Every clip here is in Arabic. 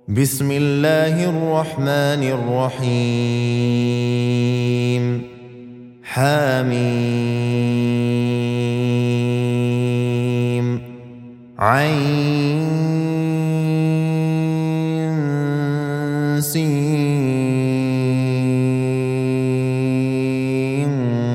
بسم الله الرحمن الرحيم حميم عين سين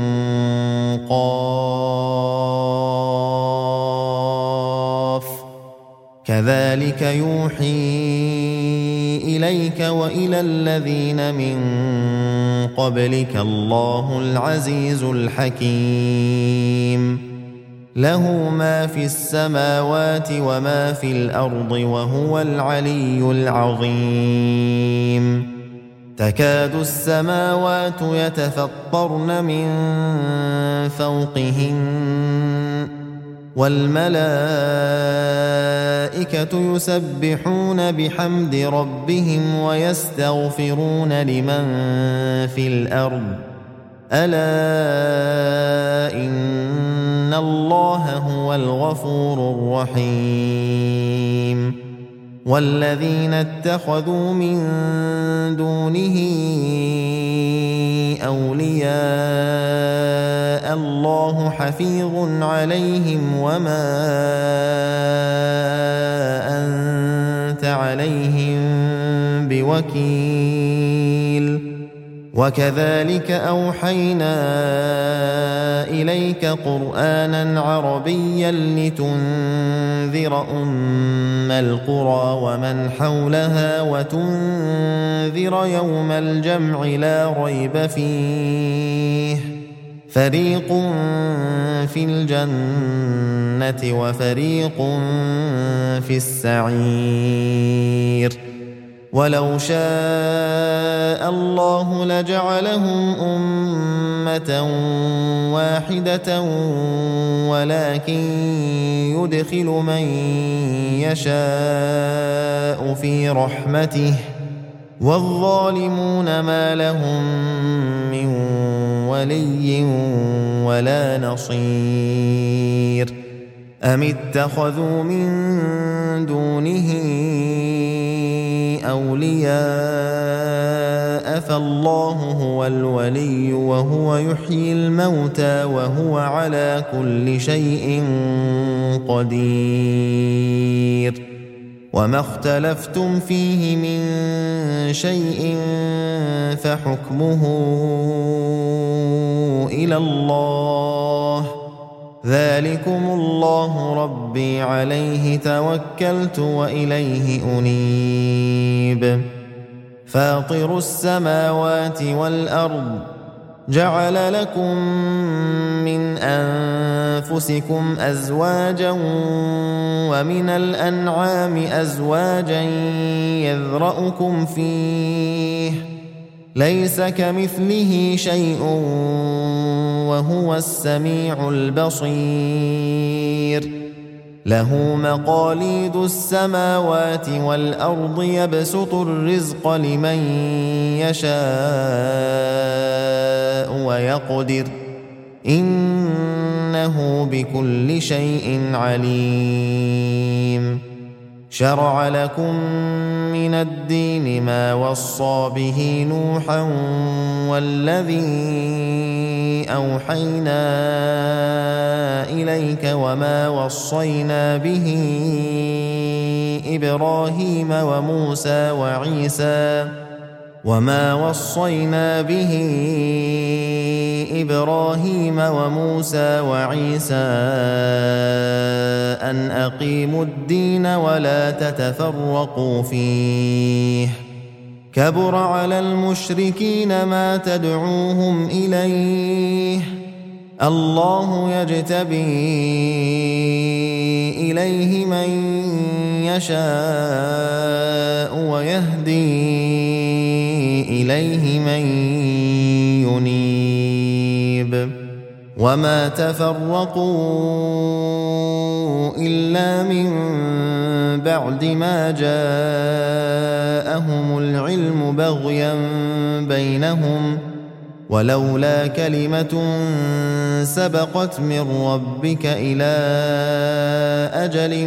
قاف كذلك يوحي إليك وإلى الذين من قبلك الله العزيز الحكيم له ما في السماوات وما في الأرض وهو العلي العظيم تكاد السماوات يتفطرن من فوقهن والملائكة يسبحون بحمد ربهم ويستغفرون لمن في الأرض ألا إن الله هو الغفور الرحيم والذين اتخذوا من دونه أولياء الله حفيظ عليهم وما أنت عليهم بوكيل وكذلك أوحينا إليك قرآنا عربيا لتنذر أم القرى ومن حولها وتنذر يوم الجمع لا ريب فيه فريق في الجنة وفريق في السعير ولو شاء الله لجعلهم أمة واحدة ولكن يدخل من يشاء في رحمته والظالمون ما لهم من ولي ولا نصير أم اتخذوا من دونه أولياء فالله هو الولي وهو يحيي الموتى وهو على كل شيء قدير وما اختلفتم فيه من شيء فحكمه إلى الله ذلكم الله ربي عليه توكلت وإليه أنيب فاطر السماوات والأرض جعل لكم من أنفسكم أزواجا ومن الأنعام أزواجا يذرأكم فيه ليس كمثله شيء وهو السميع البصير له مقاليد السماوات والأرض يبسط الرزق لمن يشاء ويقدر إنه بكل شيء عليم شرع لكم من الدين ما وصى به نوحا والذي أوحينا إليك وما وصينا به إبراهيم وموسى وعيسى أن أقيموا الدين ولا تتفرقوا فيه كبر على المشركين ما تدعوهم إليه الله يجتبي إليه من يشاء ويهدي إليه من ينيب وما تفرقوا إلا من بعد ما جاءهم العلم بغيا بينهم ولولا كلمة سبقت من ربك إلى أجل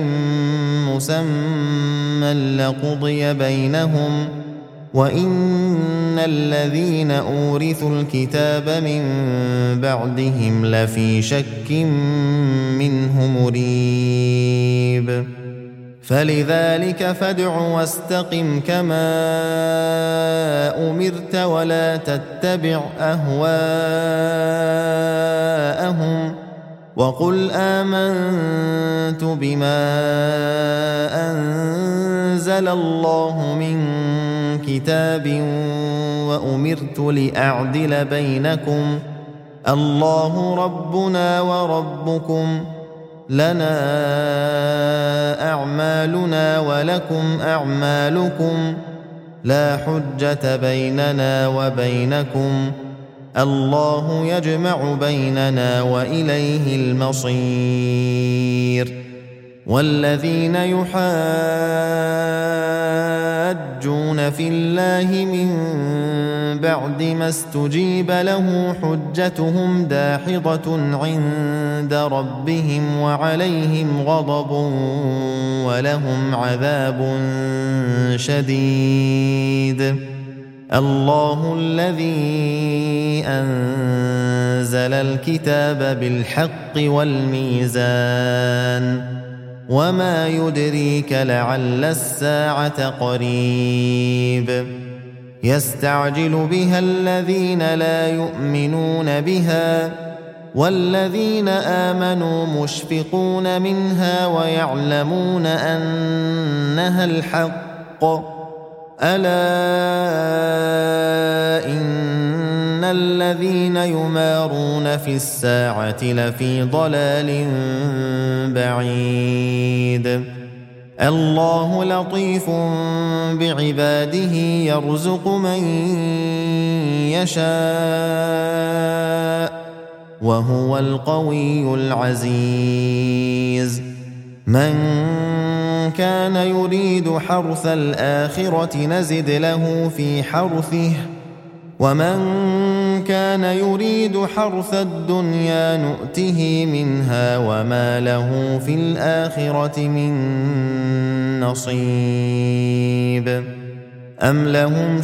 مسمى لقضي بينهم وإن الذين أورثوا الكتاب من بعدهم لفي شك منه مريب فلذلك فادع واستقم كما أمرت ولا تتبع أهواءهم وقل آمنت بما أنزل الله من كتاب وأمرت لأعدل بينكم الله ربنا وربكم لنا أعمالنا ولكم أعمالكم لا حجة بيننا وبينكم الله يجمع بيننا وإليه المصير والذين يحاجون في الله من بعد ما استجيب له حجتهم داحضة عند ربهم وعليهم غضب ولهم عذاب شديد الله الذي أنزل الكتاب بالحق والميزان وما يدريك لعل الساعة قريب يستعجل بها الذين لا يؤمنون بها والذين آمنوا مشفقون منها ويعلمون أنها الحق ألا إن الذين يمارون في الساعة لفي ضلال بعيد الله لطيف بعباده يرزق من يشاء وهو القوي العزيز من كان يريد حرث الآخرة نزد له في حرثه ومن كان يريد حرث الدنيا نؤته منها وما له في الآخرة من نصيب أم لهم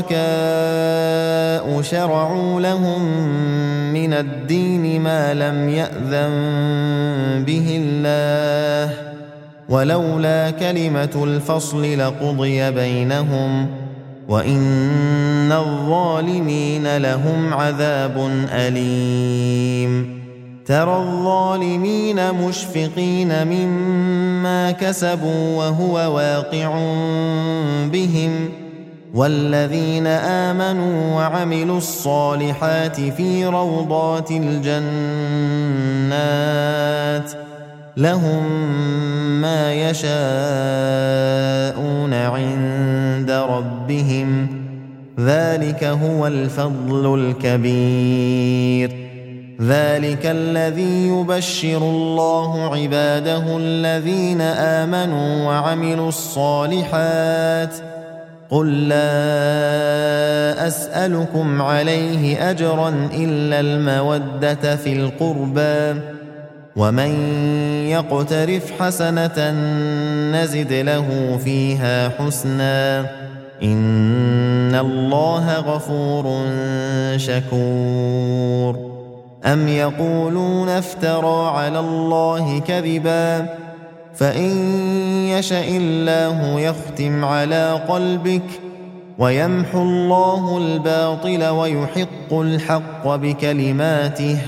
شركاء شرعوا لهم من الدين ما لم يأذن به الله ولولا كلمة الفصل لقضي بينهم وإن الظالمين لهم عذاب أليم ترى الظالمين مشفقين مما كسبوا وهو واقع بهم والذين آمنوا وعملوا الصالحات في روضات الجنات لهم ما يشاءون عند ربهم ذلك هو الفضل الكبير ذلك الذي يبشر الله عباده الذين آمنوا وعملوا الصالحات قل لا أسألكم عليه أجرا إلا المودة في القربى ومن يقترف حسنة نزد له فيها حسنا إن الله غفور شكور أم يقولون افترى على الله كذبا فإن يشأ الله يختم على قلبك ويمحو الله الباطل ويحق الحق بكلماته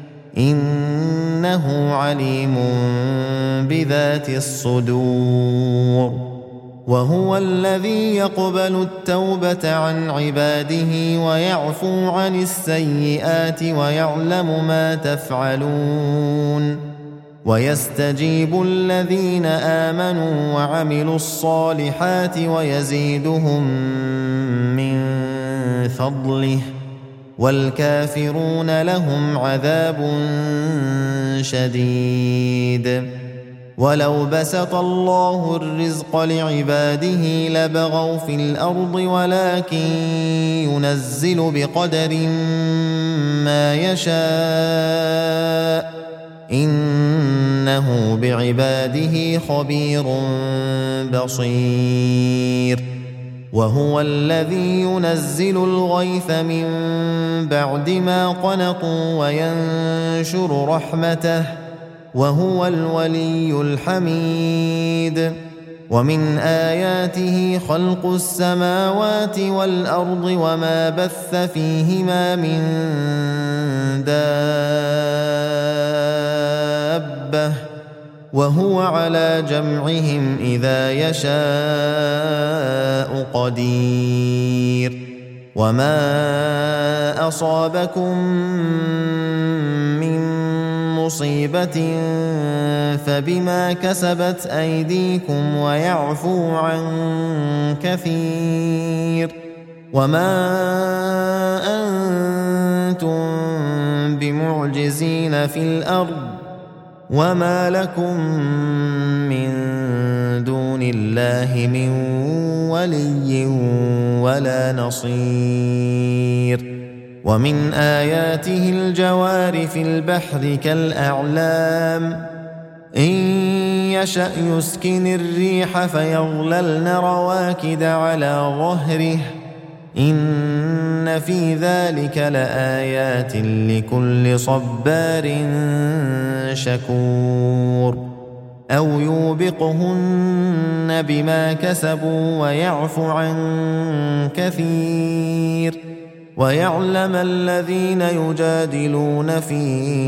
إنه عليم بذات الصدور وهو الذي يقبل التوبة عن عباده ويعفو عن السيئات ويعلم ما تفعلون ويستجيب الذين آمنوا وعملوا الصالحات ويزيدهم من فضله والكافرون لهم عذاب شديد ولو بسط الله الرزق لعباده لبغوا في الأرض ولكن ينزل بقدر ما يشاء إنه بعباده خبير بصير وهو الذي ينزل الغيث من بعد ما قنطوا وينشر رحمته وهو الولي الحميد ومن آياته خلق السماوات والأرض وما بث فيهما من دابة وهو على جمعهم إذا يشاء قدير وما أصابكم من مصيبة فبما كسبت أيديكم ويعفو عن كثير وما أنتم بمعجزين في الأرض وما لكم من دون الله من ولي ولا نصير ومن آياته الجوار في البحر كالأعلام إن يشأ يسكن الريح فيظللن رواكد على ظهره إن في ذلك لآيات لكل صبار شكور أو يوبقهن بما كسبوا ويعفو عن كثير ويعلم الذين يجادلون في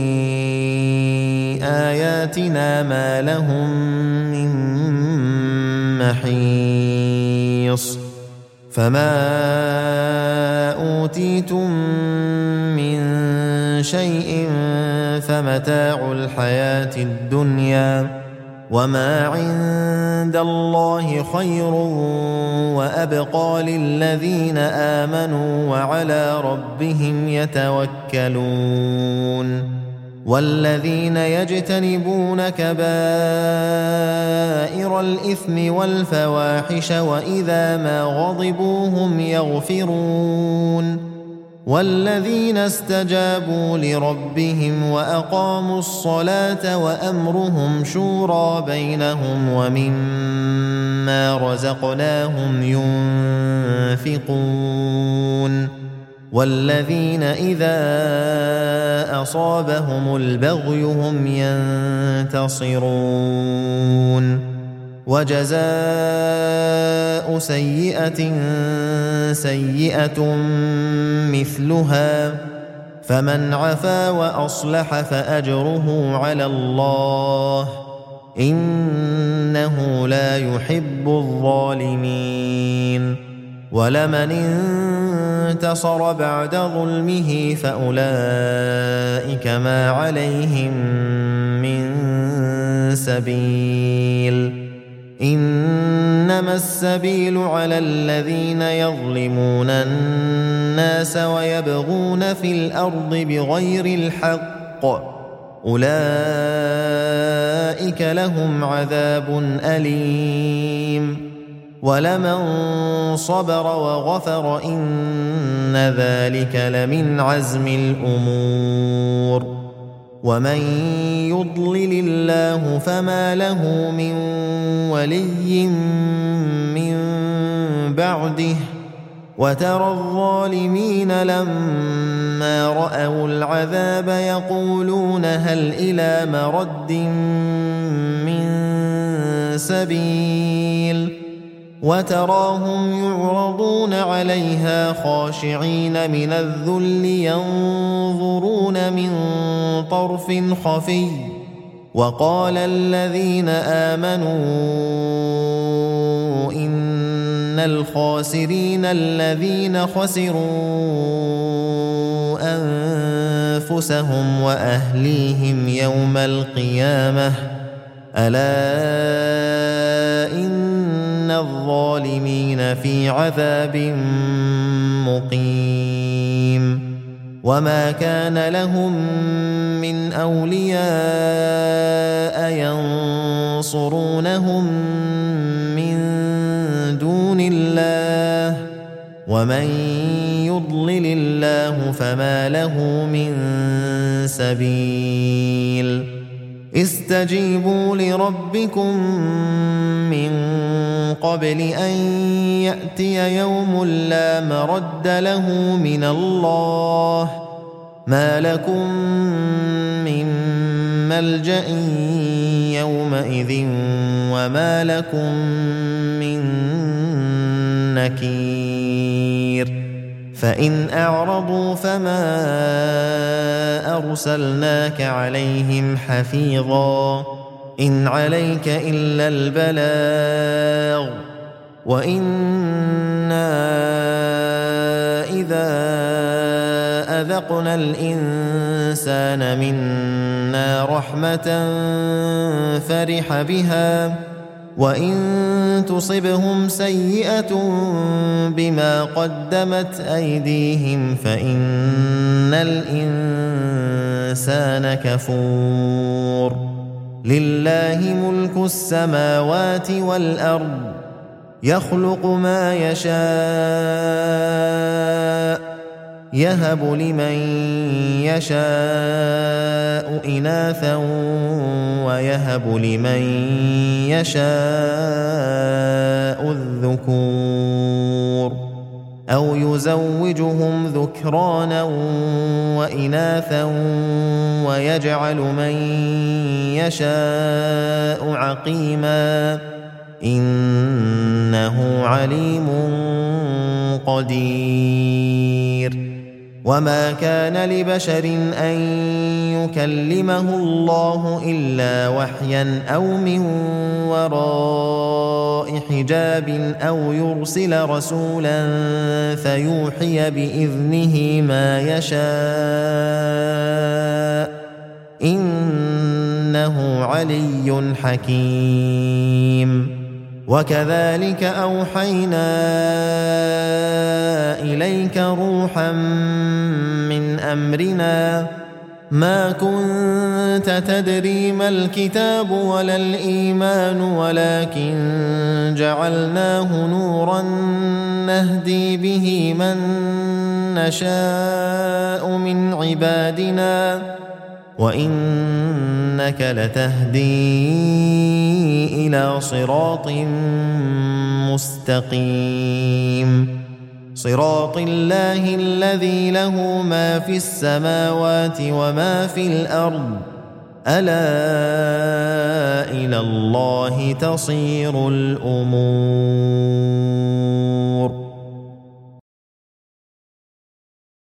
آياتنا ما لهم من محيص فما أوتيتم من شيء فمتاع الحياة الدنيا وما عند الله خير وأبقى للذين آمنوا وعلى ربهم يتوكلون والذين يجتنبون كبائر الإثم والفواحش وإذا ما غضبوا هم يغفرون والذين استجابوا لربهم وأقاموا الصلاة وأمرهم شورى بينهم ومما رزقناهم ينفقون والذين إذا أصابهم البغي هم ينتصرون وجزاء سيئة سيئة مثلها فمن عفا وأصلح فأجره على الله إنه لا يحب الظالمين ولمن انتصر بعد ظلمه فأولئك ما عليهم من سبيل إنما السبيل على الذين يظلمون الناس ويبغون في الأرض بغير الحق أولئك لهم عذاب أليم ولمن صبر وغفر إن ذلك لمن عزم الأمور ومن يضلل الله فما له من ولي من بعده وترى الظالمين لما رأوا العذاب يقولون هل إلى مرد من سبيل وتراهم يعرضون عليها خاشعين من الذل ينظرون من طرف خفي وقال الذين آمنوا إن الخاسرين الذين خسروا أنفسهم وأهليهم يوم القيامة ألا إن الظالمين في عذاب مقيم وما كان لهم من أولياء ينصرونهم من دون الله ومن يضلل الله فما له من سبيل استجيبوا لربكم من قبل أن يأتي يوم لا مرد له من الله ما لكم من ملجأ يومئذ وما لكم من نكير فإن أعرضوا فما أرسلناك عليهم حفيظا إن عليك إلا البلاغ وإنا إذا أذقنا الإنسان منا رحمة فرح بها وإن تصبهم سيئة بما قدمت أيديهم فإن الإنسان كفور لله ملك السماوات والأرض يخلق ما يشاء يهب لمن يشاء إناثا ويهب لمن يشاء الذكور أو يزوجهم ذكرانا وإناثا ويجعل من يشاء عقيما إنه عليم قدير وما كان لبشر أن يكلمه الله إلا وحيا أو من وراء حجاب أو يرسل رسولا فيوحي بإذنه ما يشاء إنه علي حكيم وكذلك أوحينا إليك روحا من أمرنا ما كنت تدري ما الكتاب ولا الإيمان ولكن جعلناه نورا نهدي به من نشاء من عبادنا وإنك لتهدي إلى صراط مستقيم صراط الله الذي له ما في السماوات وما في الأرض ألا إلى الله تصير الأمور